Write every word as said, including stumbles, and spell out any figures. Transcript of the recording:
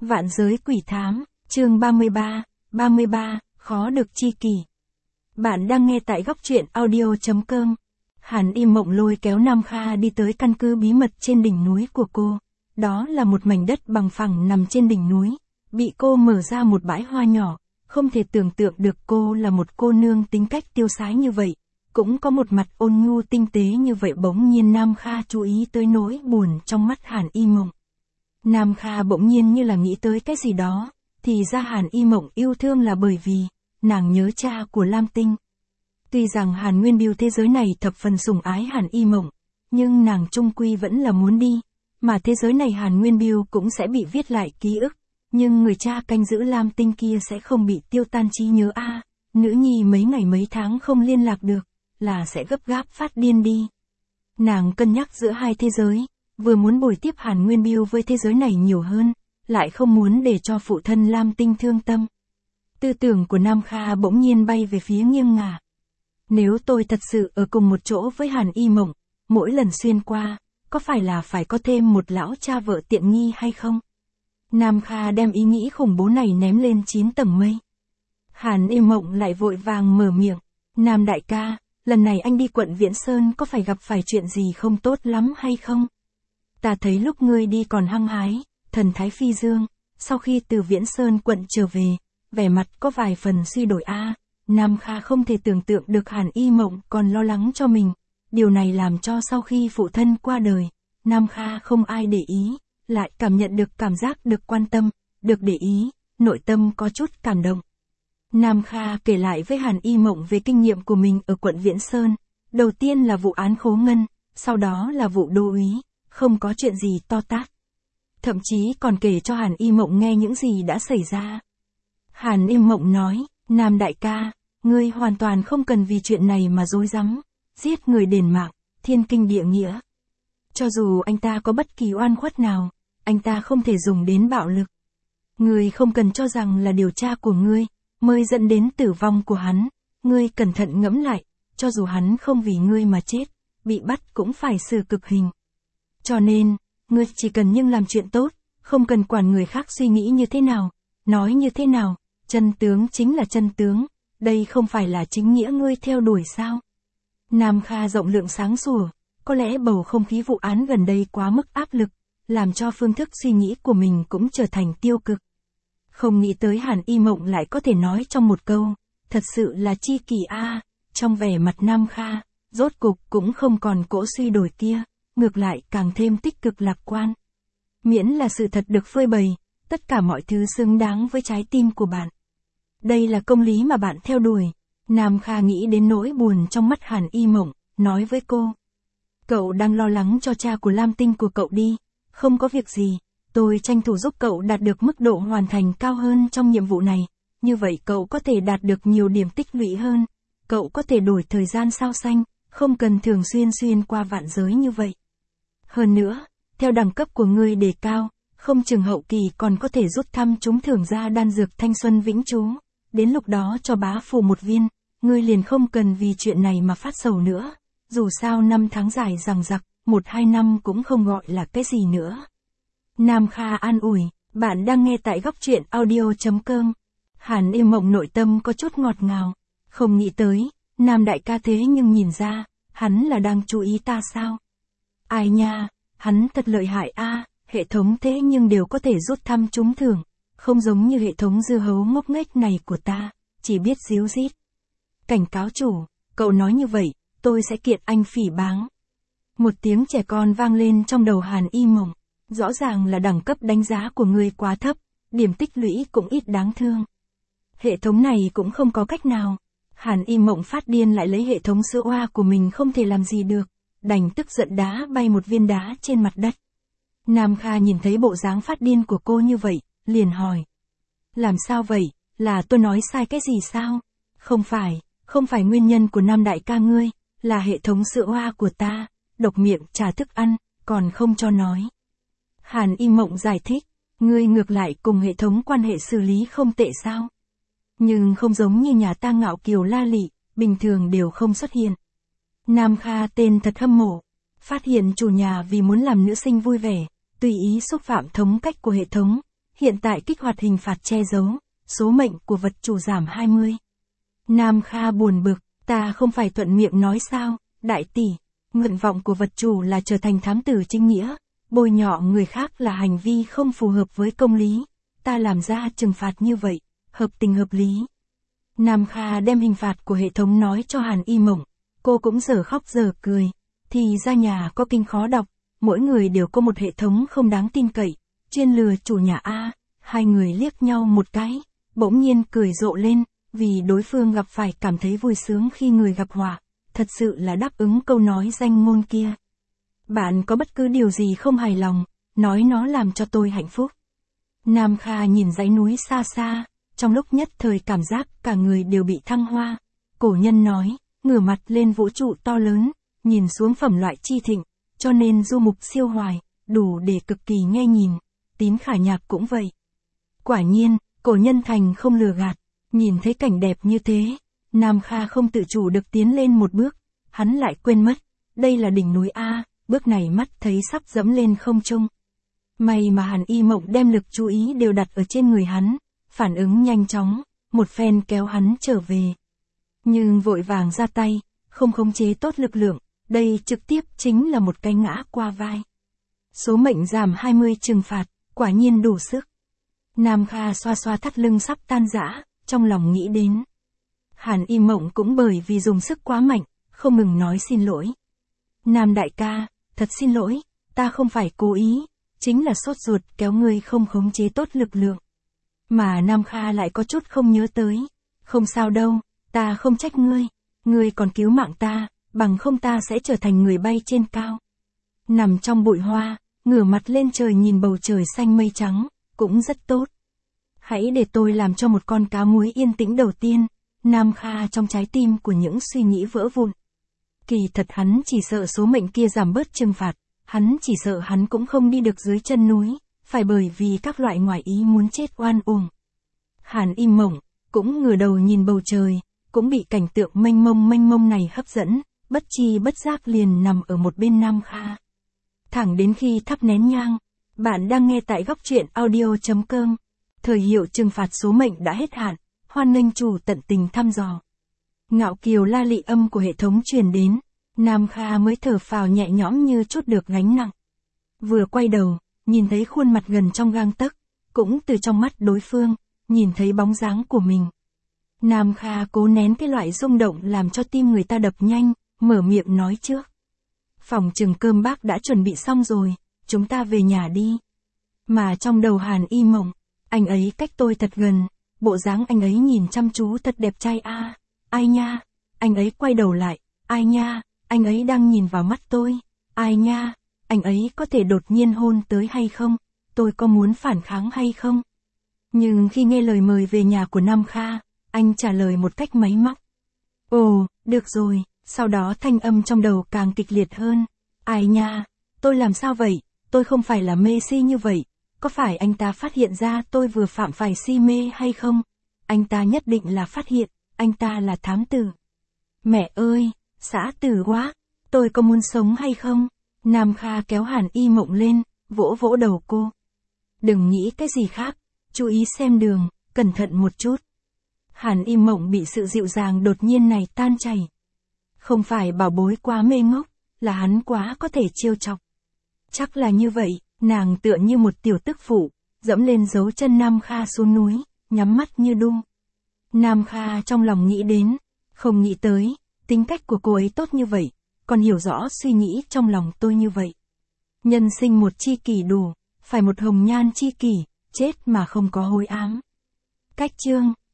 Vạn giới quỷ thám, chương ba mươi ba, ba mươi ba, khó được chi kỷ. Bạn đang nghe tại góc truyện audio chấm com. Hàn Y Mộng lôi kéo Nam Kha đi tới căn cứ bí mật trên đỉnh núi của cô. Đó là một mảnh đất bằng phẳng nằm trên đỉnh núi, bị cô mở ra một bãi hoa nhỏ. Không thể tưởng tượng được cô là một cô nương tính cách tiêu sái như vậy, cũng có một mặt ôn nhu tinh tế như vậy. Bỗng nhiên Nam Kha chú ý tới nỗi buồn trong mắt Hàn Y Mộng. Nam Kha bỗng nhiên như là nghĩ tới cái gì đó, thì ra Hàn Y Mộng yêu thương là bởi vì nàng nhớ cha của Lam Tinh. Tuy rằng Hàn Nguyên Biêu thế giới này thập phần sủng ái Hàn Y Mộng, nhưng nàng chung quy vẫn là muốn đi, mà thế giới này Hàn Nguyên Biêu cũng sẽ bị viết lại ký ức, nhưng người cha canh giữ Lam Tinh kia sẽ không bị tiêu tan trí nhớ a. À, nữ nhi mấy ngày mấy tháng không liên lạc được, là sẽ gấp gáp phát điên đi. Nàng cân nhắc giữa hai thế giới, vừa muốn bồi tiếp Hàn Nguyên Biêu với thế giới này nhiều hơn, lại không muốn để cho phụ thân Lam Tinh thương tâm. Tư tưởng của Nam Kha bỗng nhiên bay về phía nghiêng ngả. Nếu tôi thật sự ở cùng một chỗ với Hàn Y Mộng, mỗi lần xuyên qua, có phải là phải có thêm một lão cha vợ tiện nghi hay không? Nam Kha đem ý nghĩ khủng bố này ném lên chín tầng mây. Hàn Y Mộng lại vội vàng mở miệng. Nam đại ca, lần này anh đi quận Viễn Sơn có phải gặp phải chuyện gì không tốt lắm hay không? Ta thấy lúc ngươi đi còn hăng hái, thần thái phi dương, sau khi từ Viễn Sơn quận trở về, vẻ mặt có vài phần suy đổi a. À, Nam Kha không thể tưởng tượng được Hàn Y Mộng còn lo lắng cho mình. Điều này làm cho sau khi phụ thân qua đời, Nam Kha không ai để ý, lại cảm nhận được cảm giác được quan tâm, được để ý, nội tâm có chút cảm động. Nam Kha kể lại với Hàn Y Mộng về kinh nghiệm của mình ở quận Viễn Sơn. Đầu tiên là vụ án Khố Ngân, sau đó là vụ đô úy, không có chuyện gì to tát. Thậm chí còn kể cho Hàn Y Mộng nghe những gì đã xảy ra. Hàn Y Mộng nói, Nam đại ca, ngươi hoàn toàn không cần vì chuyện này mà rối rắm, giết người đền mạng, thiên kinh địa nghĩa. Cho dù anh ta có bất kỳ oan khuất nào, anh ta không thể dùng đến bạo lực. Ngươi không cần cho rằng là điều tra của ngươi mới dẫn đến tử vong của hắn. Ngươi cẩn thận ngẫm lại, cho dù hắn không vì ngươi mà chết, bị bắt cũng phải xử cực hình. Cho nên, ngươi chỉ cần nhưng làm chuyện tốt, không cần quản người khác suy nghĩ như thế nào, nói như thế nào, chân tướng chính là chân tướng, đây không phải là chính nghĩa ngươi theo đuổi sao? Nam Kha rộng lượng sáng sủa, có lẽ bầu không khí vụ án gần đây quá mức áp lực, làm cho phương thức suy nghĩ của mình cũng trở thành tiêu cực. Không nghĩ tới Hàn Y Mộng lại có thể nói trong một câu, thật sự là chi kỷ a. À, trong vẻ mặt Nam Kha, rốt cục cũng không còn cỗ suy đổi kia, ngược lại càng thêm tích cực lạc quan. Miễn là sự thật được phơi bày, tất cả mọi thứ xứng đáng với trái tim của bạn. Đây là công lý mà bạn theo đuổi. Nam Kha nghĩ đến nỗi buồn trong mắt Hàn Y Mộng, nói với cô. Cậu đang lo lắng cho cha của Lam Tinh của cậu đi, không có việc gì, tôi tranh thủ giúp cậu đạt được mức độ hoàn thành cao hơn trong nhiệm vụ này, như vậy cậu có thể đạt được nhiều điểm tích lũy hơn, cậu có thể đổi thời gian sao xanh, không cần thường xuyên xuyên qua vạn giới như vậy. Hơn nữa, theo đẳng cấp của ngươi đề cao, không chừng hậu kỳ còn có thể rút thăm trúng thưởng ra đan dược thanh xuân vĩnh trú, đến lúc đó cho bá phù một viên, ngươi liền không cần vì chuyện này mà phát sầu nữa, dù sao năm tháng dài dằng dặc, một hai năm cũng không gọi là cái gì nữa. Nam Kha an ủi, bạn đang nghe tại góc truyện audio chấm com. Hàn Y Mộng nội tâm có chút ngọt ngào, không nghĩ tới, Nam đại ca thế nhưng nhìn ra, hắn là đang chú ý ta sao? Ai nha, hắn thật lợi hại a, à, hệ thống thế nhưng đều có thể rút thăm trúng thưởng, không giống như hệ thống dưa hấu ngốc nghếch này của ta, chỉ biết díu dít. Cảnh cáo chủ, cậu nói như vậy, tôi sẽ kiện anh phỉ báng. Một tiếng trẻ con vang lên trong đầu Hàn Y Mộng, rõ ràng là đẳng cấp đánh giá của ngươi quá thấp, điểm tích lũy cũng ít đáng thương. Hệ thống này cũng không có cách nào. Hàn Y Mộng phát điên lại lấy hệ thống sữa oa của mình không thể làm gì được, đành tức giận đá bay một viên đá trên mặt đất. Nam Kha nhìn thấy bộ dáng phát điên của cô như vậy, liền hỏi. Làm sao vậy, là tôi nói sai cái gì sao? Không phải, không phải nguyên nhân của Nam đại ca ngươi, là hệ thống sữa oa của ta, độc miệng trả thức ăn, còn không cho nói. Hàn Y Mộng giải thích, ngươi ngược lại cùng hệ thống quan hệ xử lý không tệ sao? Nhưng không giống như nhà ta ngạo kiều la lị, bình thường đều không xuất hiện. Nam Kha tên thật hâm mộ, phát hiện chủ nhà vì muốn làm nữ sinh vui vẻ, tùy ý xúc phạm thống cách của hệ thống, hiện tại kích hoạt hình phạt che giấu, số mệnh của vật chủ giảm hai mươi. Nam Kha buồn bực, ta không phải thuận miệng nói sao, đại tỷ, nguyện vọng của vật chủ là trở thành thám tử chính nghĩa, bôi nhọ người khác là hành vi không phù hợp với công lý, ta làm ra trừng phạt như vậy, hợp tình hợp lý. Nam Kha đem hình phạt của hệ thống nói cho Hàn Y Mộng, cô cũng giờ khóc giờ cười, thì ra nhà có kinh khó đọc, mỗi người đều có một hệ thống không đáng tin cậy, chuyên lừa chủ nhà A, hai người liếc nhau một cái, bỗng nhiên cười rộ lên, vì đối phương gặp phải cảm thấy vui sướng khi người gặp họa, thật sự là đáp ứng câu nói danh ngôn kia. Bạn có bất cứ điều gì không hài lòng, nói nó làm cho tôi hạnh phúc. Nam Kha nhìn dãy núi xa xa, trong lúc nhất thời cảm giác cả người đều bị thăng hoa. Cổ nhân nói, ngửa mặt lên vũ trụ to lớn, nhìn xuống phẩm loại chi thịnh, cho nên du mục siêu hoài, đủ để cực kỳ nghe nhìn. Tín Khả Nhạc cũng vậy. Quả nhiên, cổ nhân thành không lừa gạt, nhìn thấy cảnh đẹp như thế, Nam Kha không tự chủ được tiến lên một bước, hắn lại quên mất, đây là đỉnh núi A, bước này mắt thấy sắp dẫm lên không trung. May mà Hàn Y Mộng đem lực chú ý đều đặt ở trên người hắn, phản ứng nhanh chóng, một phen kéo hắn trở về. Nhưng vội vàng ra tay, không khống chế tốt lực lượng, đây trực tiếp chính là một cái ngã qua vai. Số mệnh giảm hai mươi trừng phạt, quả nhiên đủ sức. Nam Kha xoa xoa thắt lưng sắp tan rã, trong lòng nghĩ đến. Hàn Y Mộng cũng bởi vì dùng sức quá mạnh, không ngừng nói xin lỗi. Nam đại ca, thật xin lỗi, ta không phải cố ý, chính là sốt ruột kéo ngươi không khống chế tốt lực lượng. Mà Nam Kha lại có chút không nhớ tới. Không sao đâu, ta không trách ngươi, ngươi còn cứu mạng ta, bằng không ta sẽ trở thành người bay trên cao. Nằm trong bụi hoa, ngửa mặt lên trời nhìn bầu trời xanh mây trắng, cũng rất tốt. Hãy để tôi làm cho một con cá muối yên tĩnh đầu tiên. Nam Kha trong trái tim của những suy nghĩ vỡ vụn. Kỳ thật hắn chỉ sợ số mệnh kia giảm bớt trừng phạt, hắn chỉ sợ hắn cũng không đi được dưới chân núi, phải bởi vì các loại ngoại ý muốn chết oan uổng. Hàn Y Mộng cũng ngửa đầu nhìn bầu trời, cũng bị cảnh tượng mênh mông mênh mông này hấp dẫn, bất chi bất giác liền nằm ở một bên Nam Kha. Thẳng đến khi thắp nén nhang, bạn đang nghe tại góc truyện audio chấm com. Thời hiệu trừng phạt số mệnh đã hết hạn, hoan nghênh chủ tận tình thăm dò. Ngạo kiều la lị âm của hệ thống truyền đến, Nam Kha mới thở phào nhẹ nhõm như trút được gánh nặng. Vừa quay đầu, nhìn thấy khuôn mặt gần trong gang tấc, cũng từ trong mắt đối phương, nhìn thấy bóng dáng của mình. Nam Kha cố nén cái loại rung động làm cho tim người ta đập nhanh, mở miệng nói trước. Phòng chừng cơm bác đã chuẩn bị xong rồi, chúng ta về nhà đi. Mà trong đầu Hàn Y Mộng, anh ấy cách tôi thật gần, bộ dáng anh ấy nhìn chăm chú thật đẹp trai a. À, ai nha, anh ấy quay đầu lại, ai nha, anh ấy đang nhìn vào mắt tôi, ai nha, anh ấy có thể đột nhiên hôn tới hay không, tôi có muốn phản kháng hay không. Nhưng khi nghe lời mời về nhà của Nam Kha, anh trả lời một cách máy móc. Ồ, được rồi, sau đó thanh âm trong đầu càng kịch liệt hơn. Ai nha, tôi làm sao vậy, tôi không phải là mê si như vậy, có phải anh ta phát hiện ra tôi vừa phạm phải si mê hay không? Anh ta nhất định là phát hiện, anh ta là thám tử. Mẹ ơi, xã tử quá, tôi có muốn sống hay không? Nam Kha kéo Hàn Y Mộng lên, vỗ vỗ đầu cô. Đừng nghĩ cái gì khác, chú ý xem đường, cẩn thận một chút. Hàn Y Mộng bị sự dịu dàng đột nhiên này tan chảy. Không phải bảo bối quá mê ngốc, là hắn quá có thể trêu chọc. Chắc là như vậy, nàng tựa như một tiểu tức phụ, dẫm lên dấu chân Nam Kha xuống núi, nhắm mắt như đu. Nam Kha trong lòng nghĩ đến, không nghĩ tới, tính cách của cô ấy tốt như vậy, còn hiểu rõ suy nghĩ trong lòng tôi như vậy. Nhân sinh một chi kỷ đủ, phải một hồng nhan chi kỷ, chết mà không có hối ám. Cách chương